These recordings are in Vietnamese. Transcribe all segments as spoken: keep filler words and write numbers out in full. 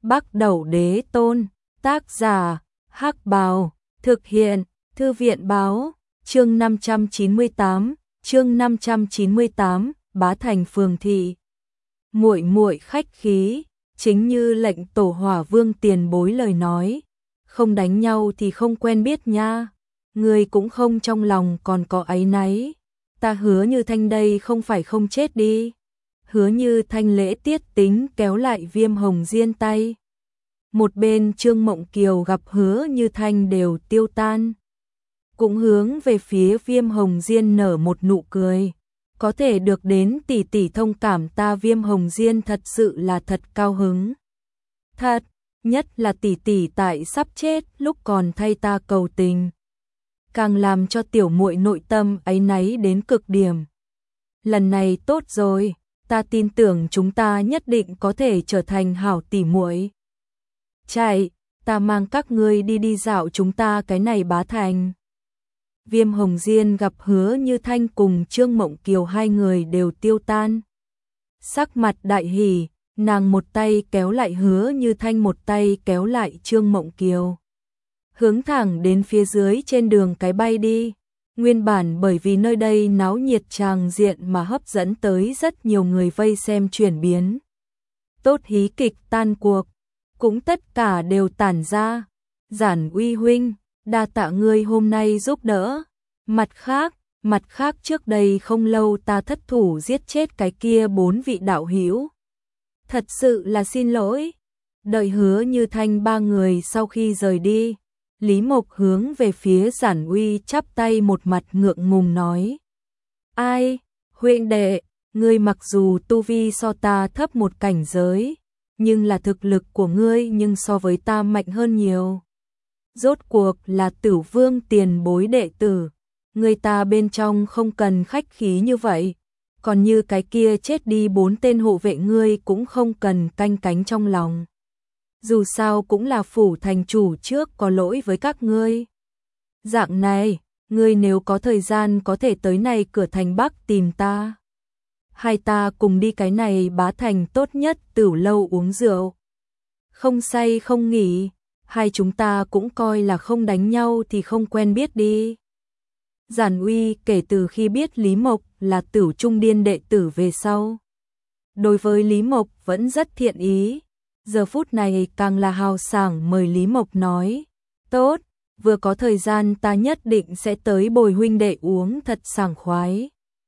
Bắc Đẩu Đế Tôn, tác giả, Hắc Bào, thực hiện, Thư viện Báo, chương năm trăm chín mươi tám, chương năm trăm chín mươi tám, Bá Thành Phường Thị. Muội muội khách khí, chính như lệnh Tổ Hỏa Vương tiền bối lời nói, không đánh nhau thì không quen biết nha, người cũng không trong lòng còn có áy náy, ta Hứa Như Thanh đây không phải không chết đi. Hứa Như Thanh lễ tiết tính kéo lại Viêm Hồng Diên tay. Một bên Trương Mộng Kiều gặp Hứa Như Thanh đều tiêu tan, cũng hướng về phía Viêm Hồng Diên nở một nụ cười. Có thể được đến tỷ tỷ thông cảm ta Viêm Hồng Diên thật sự là thật cao hứng. Thật, nhất là tỷ tỷ tại sắp chết lúc còn thay ta cầu tình, càng làm cho tiểu muội nội tâm áy náy đến cực điểm. Lần này tốt rồi, ta tin tưởng chúng ta nhất định có thể trở thành hảo tỷ muội. Chạy, ta mang các ngươi đi đi dạo chúng ta cái này Bá Thành. Viêm Hồng Diên gặp Hứa Như Thanh cùng Trương Mộng Kiều hai người đều tiêu tan. Sắc mặt đại hỉ, nàng một tay kéo lại Hứa Như Thanh, một tay kéo lại Trương Mộng Kiều, hướng thẳng đến phía dưới trên đường cái bay đi. Nguyên bản bởi vì nơi đây náo nhiệt tràng diện mà hấp dẫn tới rất nhiều người vây xem chuyển biến. Tốt hí kịch tan cuộc, cũng tất cả đều tản ra. Giản Uy huynh, đa tạ ngươi hôm nay giúp đỡ. Mặt khác, mặt khác trước đây không lâu ta thất thủ giết chết cái kia bốn vị đạo hữu. Thật sự là xin lỗi. Đợi Hứa Như Thanh ba người sau khi rời đi, Lý Mộc hướng về phía Giản Uy chắp tay một mặt ngượng ngùng nói. Ai, huynh đệ, ngươi mặc dù tu vi so ta thấp một cảnh giới, nhưng là thực lực của ngươi nhưng so với ta mạnh hơn nhiều. Rốt cuộc là Tử Vương tiền bối đệ tử, người ta bên trong không cần khách khí như vậy, còn như cái kia chết đi bốn tên hộ vệ ngươi cũng không cần canh cánh trong lòng. Dù sao cũng là phủ thành chủ trước có lỗi với các ngươi. Dạng này, ngươi nếu có thời gian có thể tới này cửa thành Bắc tìm ta. Hai ta cùng đi cái này Bá Thành tốt nhất Tửu lâu uống rượu. Không say không nghỉ, hai chúng ta cũng coi là không đánh nhau thì không quen biết đi. Giản Uy kể từ khi biết Lý Mộc là Tửu Trung Điên đệ tử về sau, đối với Lý Mộc vẫn rất thiện ý. Giờ phút này càng là hào sảng mời Lý Mộc nói. Tốt, vừa có thời gian ta nhất định sẽ tới bồi huynh đệ uống thật sảng khoái.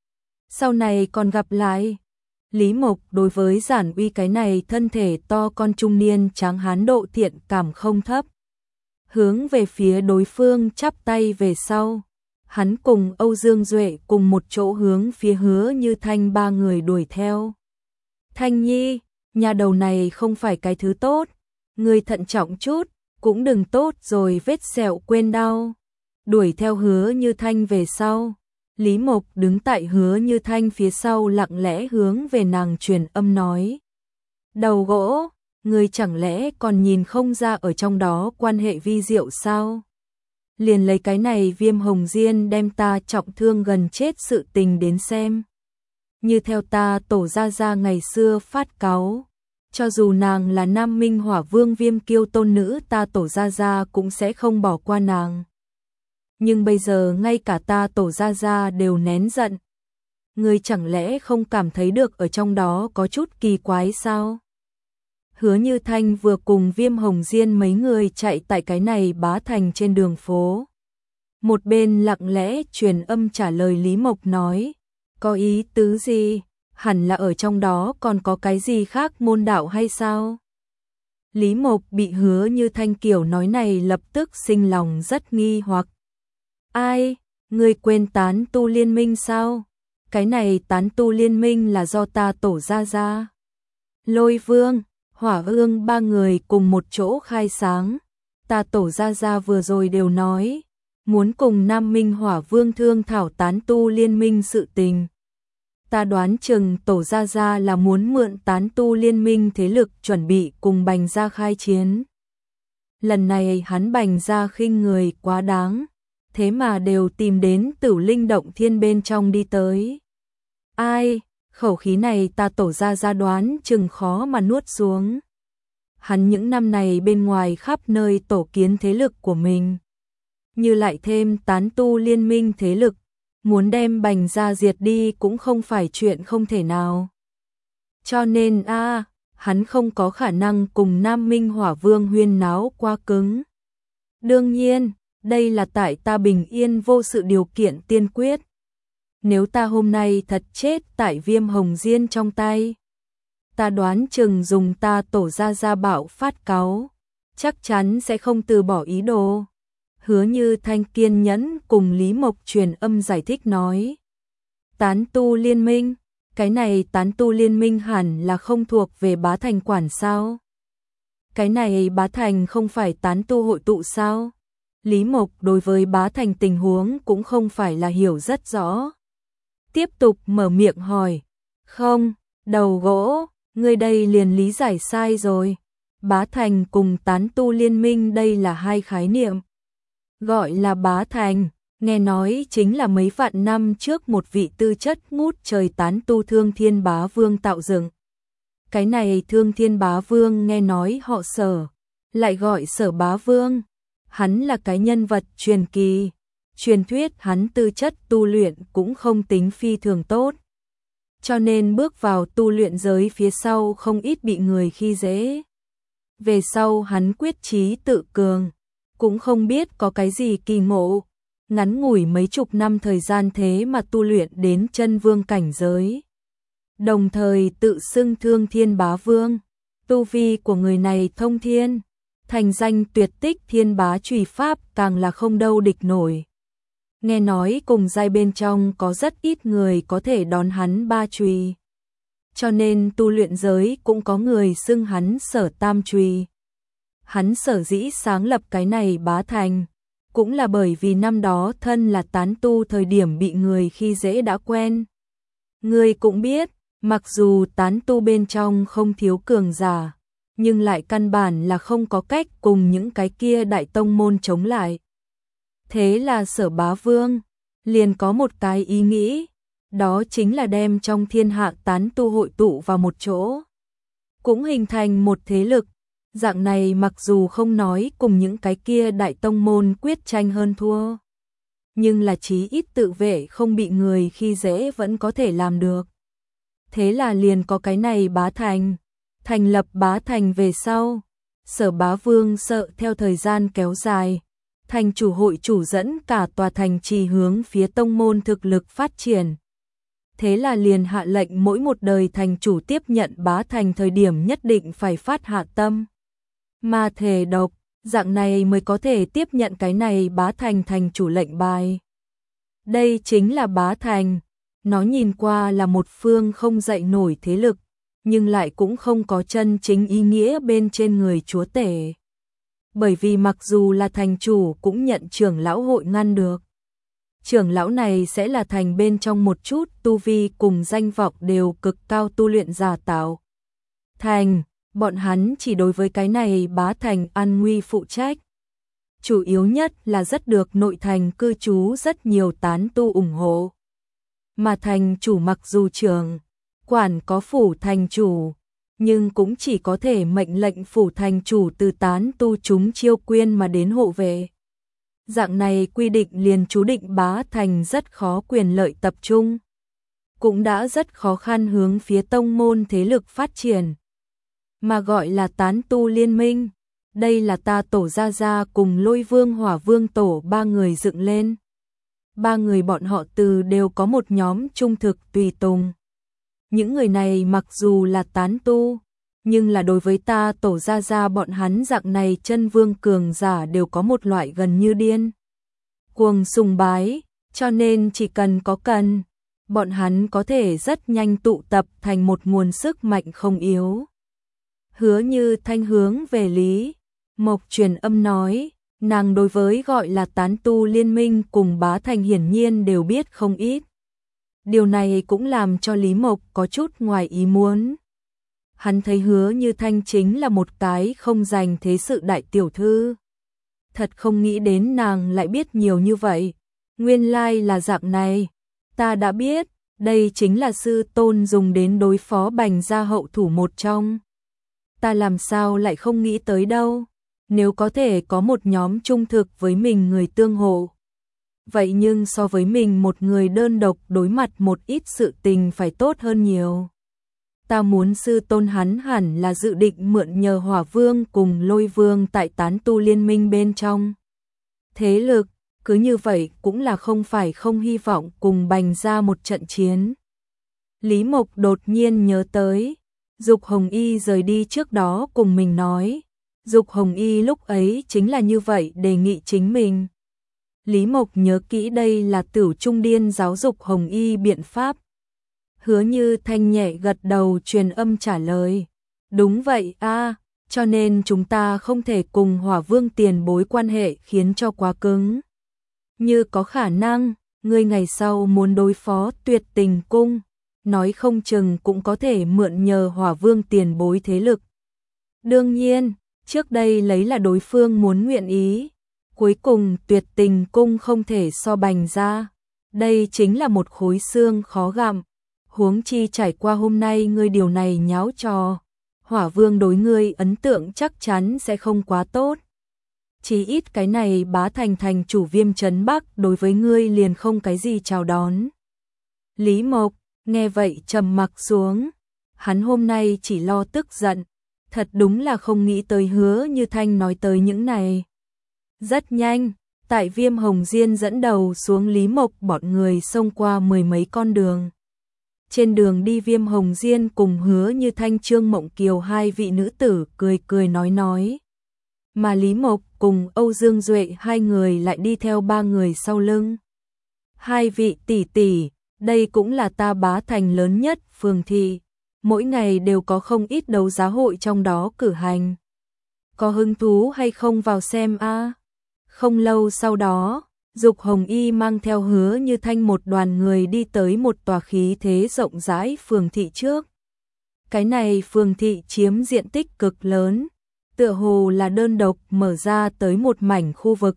Sau này còn gặp lại. Lý Mộc đối với Giản Uy cái này thân thể to con trung niên tráng hán độ thiện cảm không thấp. Hướng về phía đối phương chắp tay về sau. Hắn cùng Âu Dương Duệ cùng một chỗ hướng phía Hứa Như Thanh ba người đuổi theo. Thanh Nhi, nhà đầu này không phải cái thứ tốt, người thận trọng chút, cũng đừng tốt rồi vết sẹo quên đau. Đuổi theo Hứa Như Thanh về sau, Lý Mộc đứng tại Hứa Như Thanh phía sau lặng lẽ hướng về nàng truyền âm nói. Đầu gỗ, người chẳng lẽ còn nhìn không ra ở trong đó quan hệ vi diệu sao? Liền lấy cái này Viêm Hồng Diên đem ta trọng thương gần chết sự tình đến xem. Như theo ta tổ gia gia ngày xưa phát cáu, cho dù nàng là Nam Minh Hỏa Vương Viêm Kiêu tôn nữ ta tổ gia gia cũng sẽ không bỏ qua nàng. Nhưng bây giờ ngay cả ta tổ gia gia đều nén giận. Ngươi chẳng lẽ không cảm thấy được ở trong đó có chút kỳ quái sao? Hứa Như Thanh vừa cùng Viêm Hồng Diên mấy người chạy tại cái này Bá Thành trên đường phố. Một bên lặng lẽ truyền âm trả lời Lý Mộc nói. Có ý tứ gì? Hẳn là ở trong đó còn có cái gì khác môn đạo hay sao? Lý Mộc bị Hứa Như Thanh kiểu nói này lập tức sinh lòng rất nghi hoặc. Ai? Ngươi quên tán tu liên minh sao? Cái này tán tu liên minh là do ta tổ ra ra. Lôi Vương, Hỏa Ương ba người cùng một chỗ khai sáng. Ta tổ ra ra vừa rồi đều nói, muốn cùng Nam Minh Hỏa Vương thương thảo tán tu liên minh sự tình. Ta đoán chừng tổ gia gia là muốn mượn tán tu liên minh thế lực chuẩn bị cùng Bành gia khai chiến. Lần này hắn Bành gia khinh người quá đáng, thế mà đều tìm đến Tử Linh Động Thiên bên trong đi tới. Ai, khẩu khí này ta tổ gia gia đoán chừng khó mà nuốt xuống. hắn những năm này bên ngoài khắp nơi tổ kiến thế lực của mình. Như lại thêm tán tu liên minh thế lực, muốn đem Bành gia diệt đi cũng không phải chuyện không thể nào. Cho nên a à, hắn không có khả năng cùng Nam Minh Hỏa Vương huyên náo quá cứng. Đương nhiên, đây là tại ta bình yên vô sự điều kiện tiên quyết. Nếu ta hôm nay thật chết tại Viêm Hồng Diên trong tay, ta đoán chừng dùng ta tổ ra ra bạo phát cáu, chắc chắn sẽ không từ bỏ ý đồ. Hứa Như Thanh kiên nhẫn cùng Lý Mộc truyền âm giải thích nói. Tán tu liên minh, cái này tán tu liên minh hẳn là không thuộc về Bá Thành quản sao? Cái này Bá Thành không phải tán tu hội tụ sao? Lý Mộc đối với Bá Thành tình huống cũng không phải là hiểu rất rõ. Tiếp tục mở miệng hỏi. Không, đầu gỗ, ngươi đây liền lý giải sai rồi. Bá Thành cùng tán tu liên minh đây là hai khái niệm. Gọi là Bá Thành, nghe nói chính là mấy vạn năm trước một vị tư chất ngút trời tán tu Thương Thiên Bá Vương tạo dựng. Cái này Thương Thiên Bá Vương nghe nói họ Sở, lại gọi Sở Bá Vương. Hắn là cái nhân vật truyền kỳ, truyền thuyết hắn tư chất tu luyện cũng không tính phi thường tốt. Cho nên bước vào tu luyện giới phía sau không ít bị người khi dễ. Về sau hắn quyết chí tự cường, cũng không biết có cái gì kỳ ngộ, ngắn ngủi mấy chục năm thời gian thế mà tu luyện đến chân vương cảnh giới. Đồng thời tự xưng Thương Thiên Bá Vương, tu vi của người này thông thiên, thành danh tuyệt tích thiên bá chùy pháp càng là không đâu địch nổi. Nghe nói cùng giai bên trong có rất ít người có thể đón hắn ba chùy. Cho nên tu luyện giới cũng có người xưng hắn Sở Tam Chùy. Hắn sở dĩ sáng lập cái này Bá Thành, cũng là bởi vì năm đó thân là tán tu thời điểm bị người khi dễ đã quen. Người cũng biết, mặc dù tán tu bên trong không thiếu cường giả, nhưng lại căn bản là không có cách cùng những cái kia đại tông môn chống lại. Thế là Sở Bá Vương liền có một cái ý nghĩ, đó chính là đem trong thiên hạ tán tu hội tụ vào một chỗ, cũng hình thành một thế lực. Dạng này mặc dù không nói cùng những cái kia đại tông môn quyết tranh hơn thua, nhưng là chí ít tự vệ không bị người khi dễ vẫn có thể làm được. Thế là liền có cái này Bá Thành. Thành lập Bá Thành về sau, Sở Bá Vương sợ theo thời gian kéo dài, thành chủ hội chủ dẫn cả tòa thành trì hướng phía tông môn thực lực phát triển. Thế là liền hạ lệnh mỗi một đời thành chủ tiếp nhận Bá Thành thời điểm nhất định phải phát hạ tâm mà thể độc, dạng này mới có thể tiếp nhận cái này Bá Thành thành chủ lệnh bài. Đây chính là Bá Thành, nó nhìn qua là một phương không dậy nổi thế lực, nhưng lại cũng không có chân chính ý nghĩa bên trên người chúa tể. Bởi vì mặc dù là thành chủ cũng nhận trưởng lão hội ngăn được. Trưởng lão này sẽ là thành bên trong một chút tu vi cùng danh vọng đều cực cao tu luyện giả tạo. Thành, bọn hắn chỉ đối với cái này Bá Thành an nguy phụ trách. Chủ yếu nhất là rất được nội thành cư trú rất nhiều tán tu ủng hộ. Mà thành chủ mặc dù trưởng quản có phủ thành chủ, nhưng cũng chỉ có thể mệnh lệnh phủ thành chủ từ tán tu chúng chiêu quyên mà đến hộ vệ. Dạng này quy định liền chú định Bá Thành rất khó quyền lợi tập trung, cũng đã rất khó khăn hướng phía tông môn thế lực phát triển. Mà gọi là tán tu liên minh, đây là ta tổ gia gia cùng Lôi Vương Hỏa Vương tổ ba người dựng lên. Ba người bọn họ từ đều có một nhóm trung thực tùy tùng. Những người này mặc dù là tán tu, nhưng là đối với ta tổ gia gia bọn hắn dạng này chân vương cường giả đều có một loại gần như điên cuồng sùng bái, cho nên chỉ cần có cần, bọn hắn có thể rất nhanh tụ tập thành một nguồn sức mạnh không yếu. Hứa Như Thanh hướng về Lý Mộc truyền âm nói, nàng đối với gọi là tán tu liên minh cùng Bá Thành hiển nhiên đều biết không ít. Điều này cũng làm cho Lý Mộc có chút ngoài ý muốn. Hắn thấy Hứa Như Thanh chính là một cái không dành thế sự đại tiểu thư. Thật không nghĩ đến nàng lại biết nhiều như vậy. Nguyên lai là dạng này. Ta đã biết, đây chính là sư tôn dùng đến đối phó Bành gia hậu thủ một trong. ta làm sao lại không nghĩ tới đâu, nếu có thể có một nhóm trung thực với mình người tương hộ. Vậy nhưng so với mình một người đơn độc đối mặt một ít sự tình phải tốt hơn nhiều. Ta muốn sư tôn hắn hẳn là dự định mượn nhờ Hỏa Vương cùng Lôi Vương tại tán tu liên minh bên trong thế lực, cứ như vậy cũng là không phải không hy vọng cùng bành ra một trận chiến. Lý Mộc đột nhiên nhớ tới, Dục Hồng Y rời đi trước đó cùng mình nói, Dục Hồng Y lúc ấy chính là như vậy đề nghị chính mình. Lý Mộc nhớ kỹ đây là Tử Trung Điên giáo dục Hồng Y biện pháp. Hứa Như Thanh nhẹ gật đầu truyền âm trả lời. Đúng vậy a, cho nên chúng ta không thể cùng Hỏa Vương tiền bối quan hệ khiến cho quá cứng. Như có khả năng, ngươi ngày sau muốn đối phó Tuyệt Tình Cung, nói không chừng cũng có thể mượn nhờ Hỏa Vương tiền bối thế lực. Đương nhiên, trước đây lấy là đối phương muốn nguyện ý. Cuối cùng Tuyệt Tình Cung không thể so bành ra. Đây chính là một khối xương khó gặm. Huống chi trải qua hôm nay ngươi điều này nháo trò. Hỏa Vương đối ngươi ấn tượng chắc chắn sẽ không quá tốt. Chỉ ít cái này Bá Thành thành chủ Viêm Trấn Bắc đối với ngươi liền không cái gì chào đón. Lý Mộc nghe vậy trầm mặc xuống. Hắn hôm nay chỉ lo tức giận. Thật đúng là không nghĩ tới Hứa Như Thanh nói tới những này. Rất nhanh, tại Viêm Hồng Diên dẫn đầu xuống Lý Mộc bọn người xông qua mười mấy con đường. Trên đường đi Viêm Hồng Diên cùng Hứa Như Thanh Trương Mộng Kiều hai vị nữ tử cười cười nói nói. Mà Lý Mộc cùng Âu Dương Duệ hai người lại đi theo ba người sau lưng. Hai vị tỷ tỷ, đây cũng là ta Bá Thành lớn nhất phường thị. Mỗi ngày đều có không ít đấu giá hội trong đó cử hành. Có hứng thú hay không vào xem a? Không lâu sau đó, Dục Hồng Y mang theo Hứa Như Thanh một đoàn người đi tới một tòa khí thế rộng rãi phường thị trước. Cái này phường thị chiếm diện tích cực lớn, tựa hồ là đơn độc mở ra tới một mảnh khu vực.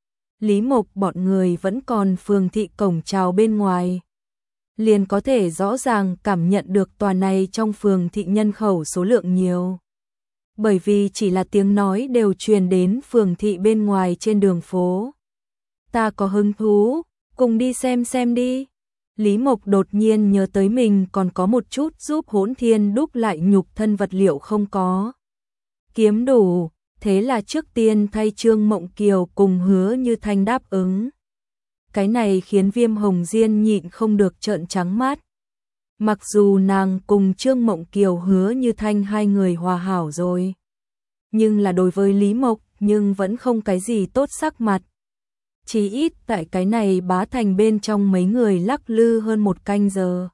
Lý Mộc bọn người vẫn còn phường thị cổng chào bên ngoài. Liền có thể rõ ràng cảm nhận được tòa này trong phường thị nhân khẩu số lượng nhiều. Bởi vì chỉ là tiếng nói đều truyền đến phường thị bên ngoài trên đường phố. Ta có hứng thú, cùng đi xem xem đi. Lý Mộc đột nhiên nhớ tới mình còn có một chút giúp Hỗn Thiên đúc lại nhục thân vật liệu không có. Kiếm đủ, thế là trước tiên thay Trương Mộng Kiều cùng Hứa Như Thanh đáp ứng. Cái này khiến Viêm Hồng Diên nhịn không được trợn trắng mắt. Mặc dù nàng cùng Trương Mộng Kiều Hứa Như Thanh hai người hòa hảo rồi. Nhưng là đối với Lý Mộc nhưng vẫn không cái gì tốt sắc mặt. Chỉ ít tại cái này Bá Thành bên trong mấy người lắc lư hơn một canh giờ.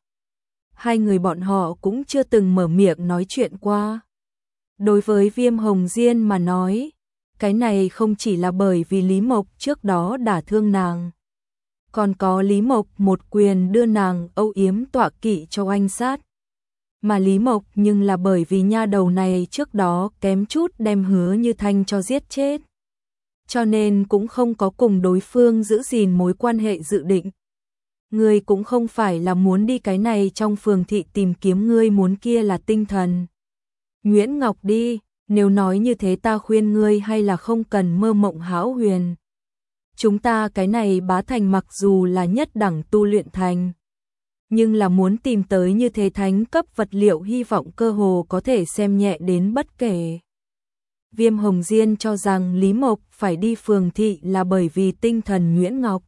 Hai người bọn họ cũng chưa từng mở miệng nói chuyện qua. Đối với Viêm Hồng Diên mà nói, cái này không chỉ là bởi vì Lý Mộc trước đó đả thương nàng. Còn có Lý Mộc một quyền đưa nàng âu yếm tọa kỵ cho anh sát. Mà Lý Mộc nhưng là bởi vì nha đầu này trước đó kém chút đem Hứa Như Thanh cho giết chết. Cho nên cũng không có cùng đối phương giữ gìn mối quan hệ dự định. Ngươi cũng không phải là muốn đi cái này trong phường thị tìm kiếm ngươi muốn kia là tinh thần. Nguyễn Ngọc đi, nếu nói như thế ta khuyên ngươi hay là không cần mơ mộng hão huyền. Chúng ta cái này Bá Thành mặc dù là nhất đẳng tu luyện thành, nhưng là muốn tìm tới như thế thánh cấp vật liệu hy vọng cơ hồ có thể xem nhẹ đến bất kể. Viêm Hồng Diên cho rằng Lý Mộc phải đi phường thị là bởi vì tinh thần Nguyễn Ngọc.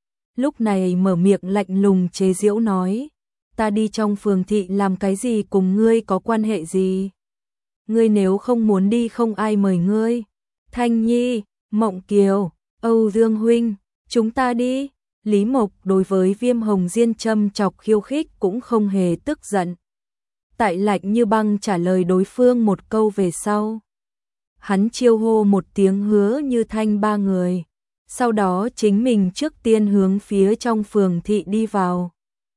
Lúc này mở miệng lạnh lùng chế giễu nói, ta đi trong phường thị làm cái gì cùng ngươi có quan hệ gì? Ngươi nếu không muốn đi không ai mời ngươi. Thanh Nhi, Mộng Kiều, Âu Dương Huynh, chúng ta đi. Lý Mộc đối với Viêm Hồng Diên châm chọc khiêu khích cũng không hề tức giận. Tại lạnh như băng trả lời đối phương một câu về sau. Hắn chiêu hô một tiếng Hứa Như Thanh ba người. Sau đó chính mình trước tiên hướng phía trong phường thị đi vào.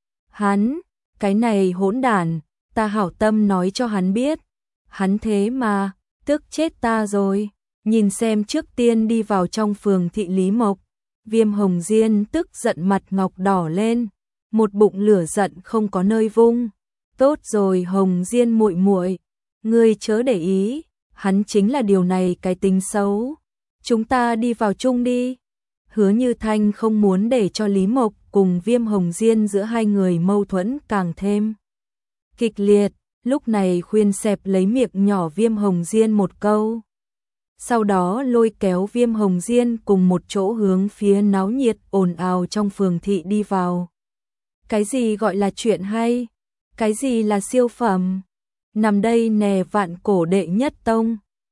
Hắn, cái này hỗn đản, ta hảo tâm nói cho hắn biết. Hắn thế mà, tức chết ta rồi. Nhìn xem trước tiên đi vào trong phường thị Lý Mộc. Viêm Hồng Diên tức giận mặt ngọc đỏ lên, một bụng lửa giận không có nơi vung. Tốt rồi Hồng Diên muội muội, Ngươi chớ để ý, hắn chính là điều này cái tính xấu. Chúng ta đi vào chung đi. Hứa Như Thanh không muốn để cho Lý Mộc cùng Viêm Hồng Diên giữa hai người mâu thuẫn càng thêm kịch liệt, lúc này khuyên xẹp lấy miệng nhỏ Viêm Hồng Diên một câu. Sau đó lôi kéo Viêm Hồng Diên cùng một chỗ hướng phía náo nhiệt ồn ào trong phường thị đi vào. Cái gì gọi là chuyện hay? Cái gì là siêu phẩm? Nằm đây nè vạn cổ đệ nhất tông.